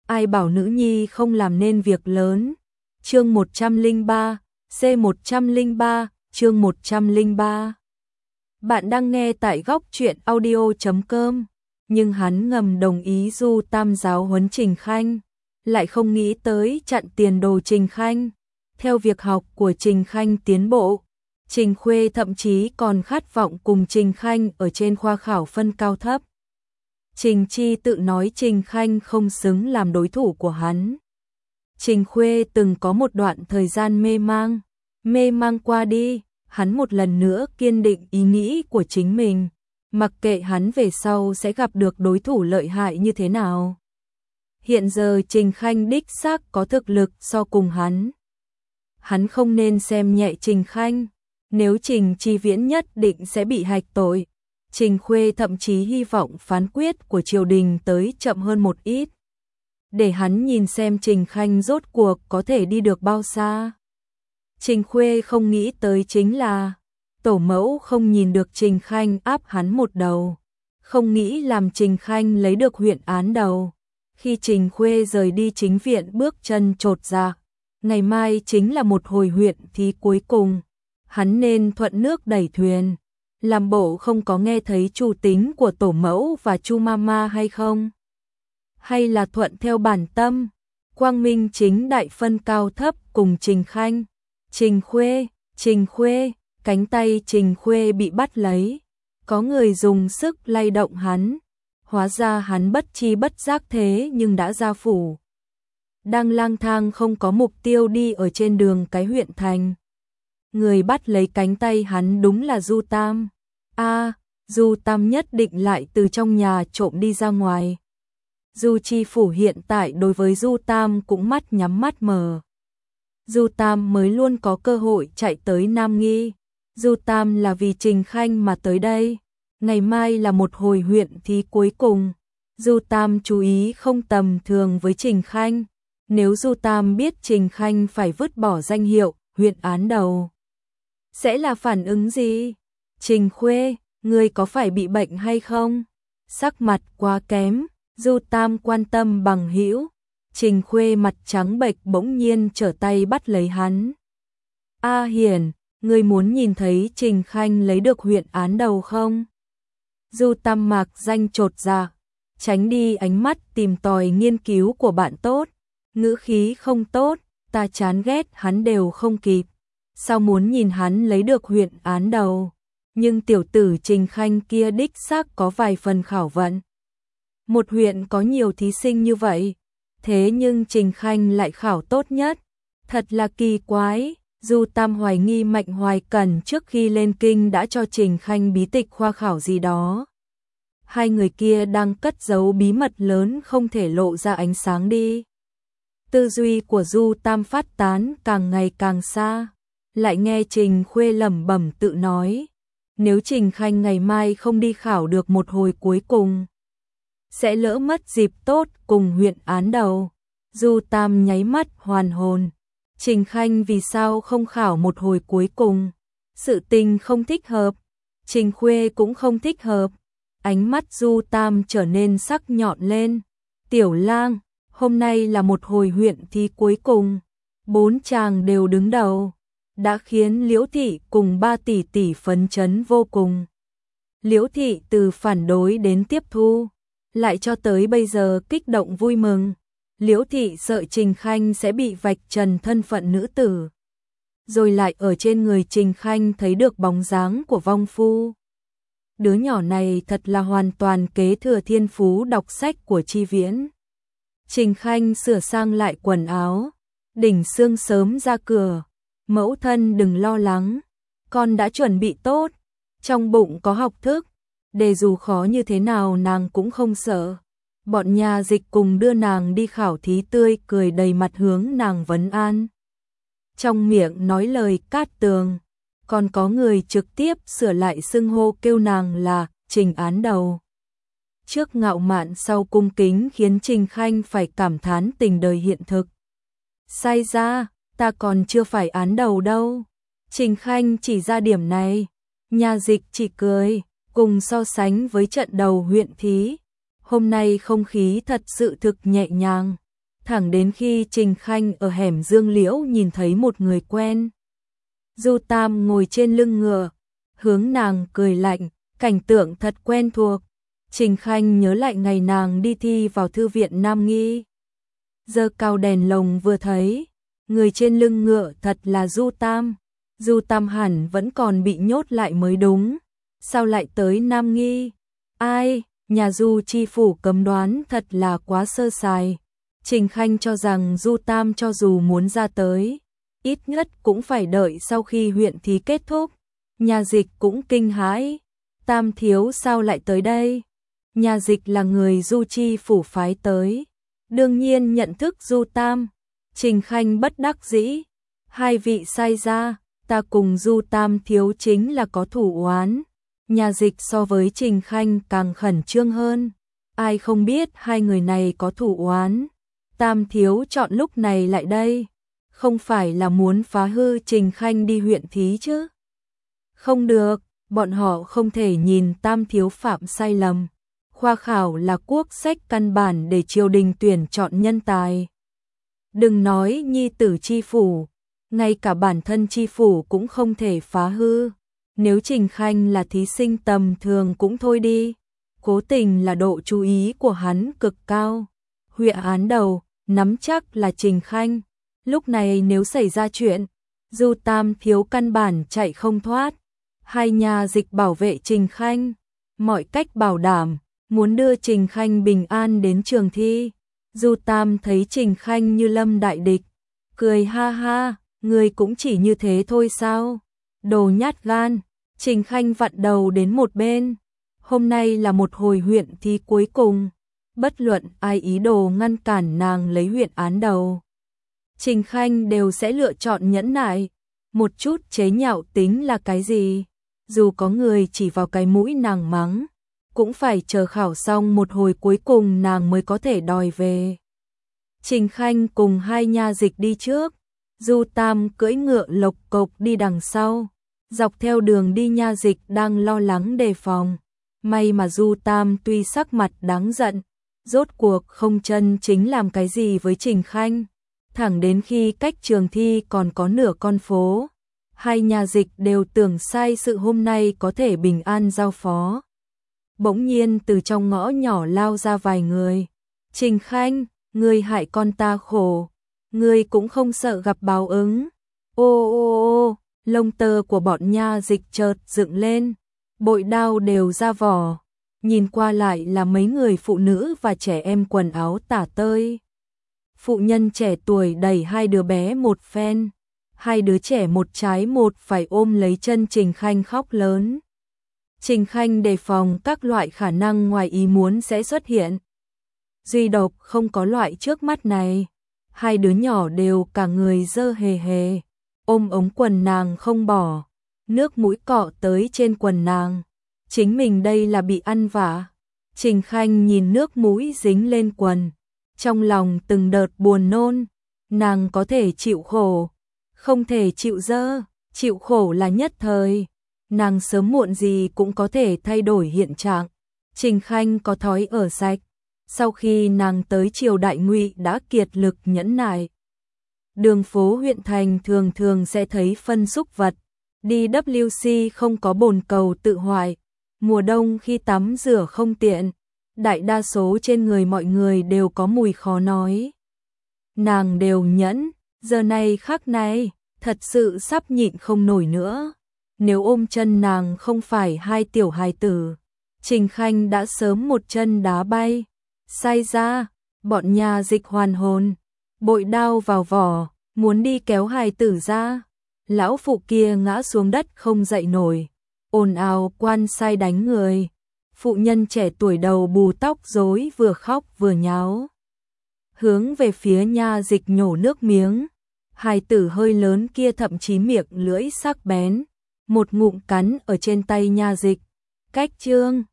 ai bảo nữ nhi không làm nên việc lớn. Chương 103, C103, chương 103. Bạn đang nghe tại góc truyện audio.com, nhưng hắn ngầm đồng ý Du Tam giáo huấn Trình Khanh, lại không nghĩ tới chặn tiền đồ Trình Khanh. Theo việc học của Trình Khanh tiến bộ, Trình Khuê thậm chí còn khát vọng cùng Trình Khanh ở trên khoa khảo phân cao thấp. Trình Chi tự nói Trình Khanh không xứng làm đối thủ của hắn. Trình Khuê từng có một đoạn thời gian mê mang qua đi, hắn một lần nữa kiên định ý nghĩ của chính mình, mặc kệ hắn về sau sẽ gặp được đối thủ lợi hại như thế nào. Hiện giờ Trình Khanh đích xác có thực lực so cùng hắn. Hắn không nên xem nhẹ Trình Khanh, nếu Trình Chi Viễn nhất định sẽ bị hạch tội. Trình Khuê thậm chí hy vọng phán quyết của triều đình tới chậm hơn một ít, để hắn nhìn xem Trình Khanh rốt cuộc có thể đi được bao xa. Trình Khuê không nghĩ tới chính là tổ mẫu không nhìn được Trình Khanh áp hắn một đầu, không nghĩ làm Trình Khanh lấy được huyện án đầu. Khi Trình Khuê rời đi chính viện bước chân chột dạ, ngày mai chính là một hồi huyện thí cuối cùng, hắn nên thuận nước đẩy thuyền, làm bộ không có nghe thấy chủ tính của tổ mẫu và Chu Mama hay không? Hay là thuận theo bản tâm, quang minh chính đại phân cao thấp cùng Trình Khanh? Trình Khuê, cánh tay Trình Khuê bị bắt lấy, có người dùng sức lay động hắn, hóa ra hắn bất chi bất giác thế nhưng đã ra phủ. Đang lang thang không có mục tiêu đi ở trên đường cái huyện thành. Người bắt lấy cánh tay hắn đúng là Du Tam. Du Tam nhất định lại từ trong nhà trộm đi ra ngoài. Du Chi Phủ hiện tại đối với Du Tam cũng mắt nhắm mắt mở. Du Tam mới luôn có cơ hội chạy tới Nam Nghi. Du Tam là vì Trình Khanh mà tới đây. Ngày mai là một hồi huyện thí cuối cùng. Du Tam chú ý không tầm thường với Trình Khanh. Nếu Du Tam biết Trình Khanh phải vứt bỏ danh hiệu huyện án đầu, sẽ là phản ứng gì? Trình Khuê, ngươi có phải bị bệnh hay không? Sắc mặt quá kém, Du Tam quan tâm bằng hữu. Trình Khuê mặt trắng bệch bỗng nhiên trở tay bắt lấy hắn. Hiền, ngươi muốn nhìn thấy Trình Khanh lấy được huyện án đầu không? Du Tam mạc danh chột dạ, tránh đi ánh mắt tìm tòi nghiên cứu của bạn tốt. Ngữ khí không tốt, ta chán ghét hắn đều không kịp. Sao muốn nhìn hắn lấy được huyện án đầu? Nhưng tiểu tử Trình Khanh kia đích xác có vài phần khảo vận. Một huyện có nhiều thí sinh như vậy, thế nhưng Trình Khanh lại khảo tốt nhất. Thật là kỳ quái. Du Tam hoài nghi Mạnh Hoài Cẩn trước khi lên kinh đã cho Trình Khanh bí tịch khoa khảo gì đó. Hai người kia đang cất giấu bí mật lớn không thể lộ ra ánh sáng đi. Tư duy của Du Tam phát tán càng ngày càng xa, lại nghe Trình Khuê lẩm bẩm tự nói, nếu Trình Khanh ngày mai không đi khảo được một hồi cuối cùng, sẽ lỡ mất dịp tốt cùng huyện án đầu. Du Tam nháy mắt hoàn hồn. Trình Khanh vì sao không khảo một hồi cuối cùng? Sự tình không thích hợp, Trình Khuê cũng không thích hợp. Ánh mắt Du Tam trở nên sắc nhọn lên. Tiểu Lang, hôm nay là một hồi huyện thi cuối cùng, 4 chàng đều đứng đầu, đã khiến Liễu Thị cùng 3 tỷ tỷ phấn chấn vô cùng. Liễu Thị từ phản đối đến tiếp thu, lại cho tới bây giờ kích động vui mừng. Liễu Thị sợ Trình Khanh sẽ bị vạch trần thân phận nữ tử, rồi lại ở trên người Trình Khanh thấy được bóng dáng của vong phu. Đứa nhỏ này thật là hoàn toàn kế thừa thiên phú đọc sách của Chi Viễn. Trình Khanh sửa sang lại quần áo, đỉnh sương sớm ra cửa. Mẫu thân đừng lo lắng, con đã chuẩn bị tốt, trong bụng có học thức, để dù khó như thế nào nàng cũng không sợ. Bọn nhà dịch cùng đưa nàng đi khảo thí tươi cười đầy mặt hướng nàng vấn an. Trong miệng nói lời cát tường, còn có người trực tiếp sửa lại xưng hô kêu nàng là Trình án đầu. Trước ngạo mạn sau cung kính khiến Trình Khanh phải cảm thán tình đời hiện thực. Sai ra, ta còn chưa phải án đầu đâu. Trình Khanh chỉ ra điểm này, nhà dịch chỉ cười, cùng so sánh với trận đầu huyện thí. Hôm nay không khí thật sự thực nhẹ nhàng, thẳng đến khi Trình Khanh ở hẻm Dương Liễu nhìn thấy một người quen. Du Tam ngồi trên lưng ngựa, hướng nàng cười lạnh, cảnh tượng thật quen thuộc. Trình Khanh nhớ lại ngày nàng đi thi vào thư viện Nam Nghi. Giơ cao đèn lồng vừa thấy, người trên lưng ngựa thật là Du Tam. Du Tam hẳn vẫn còn bị nhốt lại mới đúng, sao lại tới Nam Nghi? Ai, nhà Du chi phủ cấm đoán thật là quá sơ sài. Trình Khanh cho rằng Du Tam cho dù muốn ra tới, ít nhất cũng phải đợi sau khi huyện thí kết thúc. Nhà Dịch cũng kinh hãi, Tam thiếu sao lại tới đây? Nhà Dịch là người Du chi phủ phái tới, đương nhiên nhận thức Du Tam. Trình Khanh bất đắc dĩ, hai vị sai ra, ta cùng Du Tam thiếu chính là có thủ oán. Nhà Dịch so với Trình Khanh càng khẩn trương hơn, ai không biết hai người này có thủ oán. Tam thiếu chọn lúc này lại đây, không phải là muốn phá hư Trình Khanh đi huyện thí chứ? Không được, bọn họ không thể nhìn Tam thiếu phạm sai lầm. Khoa khảo là quốc sách căn bản để triều đình tuyển chọn nhân tài. Đừng nói nhi tử chi phủ, ngay cả bản thân chi phủ cũng không thể phá hư. Nếu Trình Khanh là thí sinh tầm thường cũng thôi đi, cố tình là độ chú ý của hắn cực cao. Huyện án đầu, nắm chắc là Trình Khanh. Lúc này nếu xảy ra chuyện, Du Tam thiếu căn bản chạy không thoát. Hai nhà Dịch bảo vệ Trình Khanh, mọi cách bảo đảm, muốn đưa Trình Khanh bình an đến trường thi. Du Tam thấy Trình Khanh như lâm đại địch, cười ha ha, người cũng chỉ như thế thôi sao? Đồ nhát gan. Trình Khanh vặn đầu đến một bên. Hôm nay là một hồi huyện thi cuối cùng, bất luận ai ý đồ ngăn cản nàng lấy huyện án đầu, Trình Khanh đều sẽ lựa chọn nhẫn nại. Một chút chế nhạo tính là cái gì? Dù có người chỉ vào cái mũi nàng mắng, cũng phải chờ khảo xong một hồi cuối cùng nàng mới có thể đòi về. Trình Khanh cùng hai nha Dịch đi trước, Du Tam cưỡi ngựa lộc cộc đi đằng sau. Dọc theo đường đi nha Dịch đang lo lắng đề phòng. May mà Du Tam tuy sắc mặt đáng giận, rốt cuộc không chân chính làm cái gì với Trình Khanh. Thẳng đến khi cách trường thi còn có nửa con phố, hai nhà Dịch đều tưởng sai sự hôm nay có thể bình an giao phó. Bỗng nhiên từ trong ngõ nhỏ lao ra vài người. Trình Khanh, ngươi hại con ta khổ, ngươi cũng không sợ gặp báo ứng. Ô ô ô, lông tơ của bọn nha Dịch chợt dựng lên, bội đao đều ra vỏ. Nhìn qua lại là mấy người phụ nữ và trẻ em quần áo tả tơi. Phụ nhân trẻ tuổi đẩy hai đứa bé một phen, hai đứa trẻ một trái một phải ôm lấy chân Trình Khanh khóc lớn. Trình Khanh đề phòng các loại khả năng ngoài ý muốn sẽ xuất hiện. Duy độc không có loại trước mắt này. Hai đứa nhỏ đều cả người dơ hề hề, ôm ống quần nàng không bỏ, nước mũi cọ tới trên quần nàng. Chính mình đây là bị ăn vạ. Trình Khanh nhìn nước mũi dính lên quần, trong lòng từng đợt buồn nôn. Nàng có thể chịu khổ, không thể chịu dơ. Chịu khổ là nhất thời, nàng sớm muộn gì cũng có thể thay đổi hiện trạng. Trình Khanh có thói ở sạch, sau khi nàng tới triều đại Ngụy đã kiệt lực nhẫn nại. Đường phố huyện thành thường thường sẽ thấy phân xúc vật, đi WC không có bồn cầu tự hoại, mùa đông khi tắm rửa không tiện, đại đa số trên người mọi người đều có mùi khó nói. Nàng đều nhẫn, giờ này khắc này, thật sự sắp nhịn không nổi nữa. Nếu ôm chân nàng không phải hai tiểu hài tử, Trình Khanh đã sớm một chân đá bay. Sai ra, bọn nhà Dịch hoàn hồn, bội đao vào vỏ, muốn đi kéo hài tử ra. Lão phụ kia ngã xuống đất không dậy nổi, ồn ào quan sai đánh người. Phụ nhân trẻ tuổi đầu bù tóc rối vừa khóc vừa nháo, hướng về phía nha Dịch nhổ nước miếng. Hài tử hơi lớn kia thậm chí miệng lưỡi sắc bén, một ngụm cắn ở trên tay nha Dịch. Cách trương,